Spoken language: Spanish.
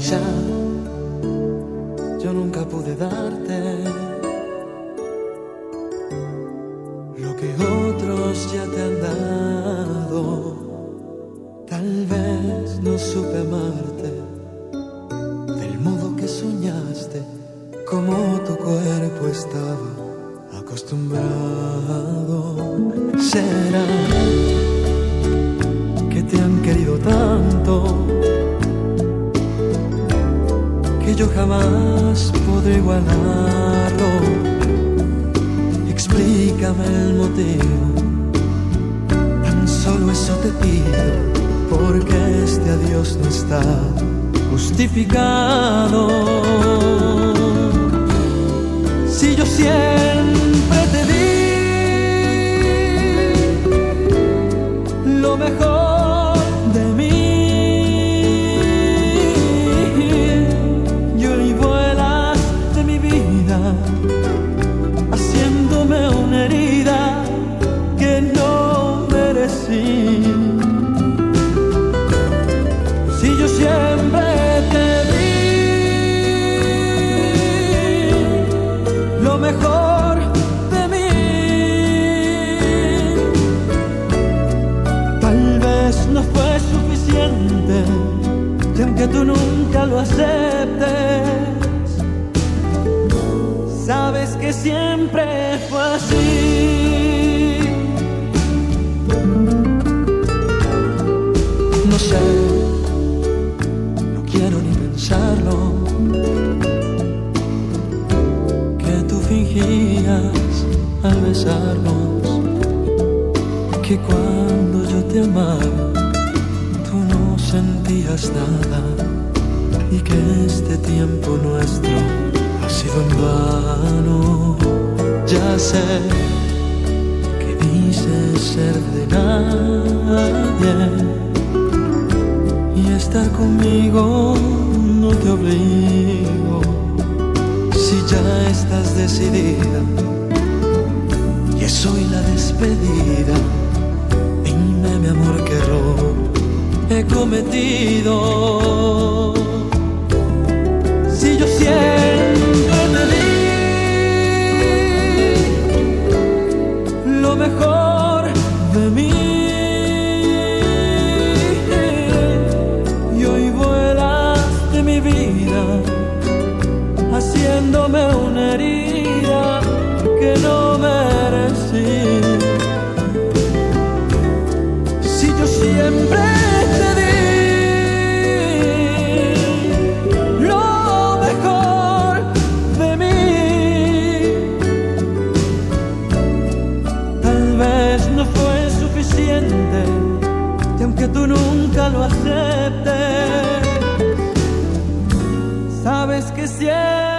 quizá yo nunca pude darte lo que otros ya te han dado. Tal vez no supe amarte del modo que soñaste, como tu cuerpo estaba acostumbrado. Será que te han querido tanto que yo jamás podré igualarlo. Explícame el motivo, tan solo eso te pido, porque este adiós no está justificado. Si yo siempre te di lo mejor de mí, y hoy vuelas de mi vida haciéndome una herida que no merecí. Si yo siempre te di lo mejor de mí, tal vez no fue suficiente, y aunque tú nunca lo aceptes, sabes que siempre fue así. No sé, no quiero ni pensarlo, que tú fingías al besarnos, que cuando yo te amaba tú no sentías nada, y que este tiempo nuestro ha sido en vano. Ya sé que dices ser de nadie, y estar conmigo no te obligo. Si ya estás decidida y es hoy la despedida, dime mi amor qué error he cometido. Si yo siempre te di lo mejor de mí, haciéndome una herida que no merecí. Si yo siempre te di lo mejor de mí, tal vez no fue suficiente, y aunque tú nunca lo aceptes, sabes que siempre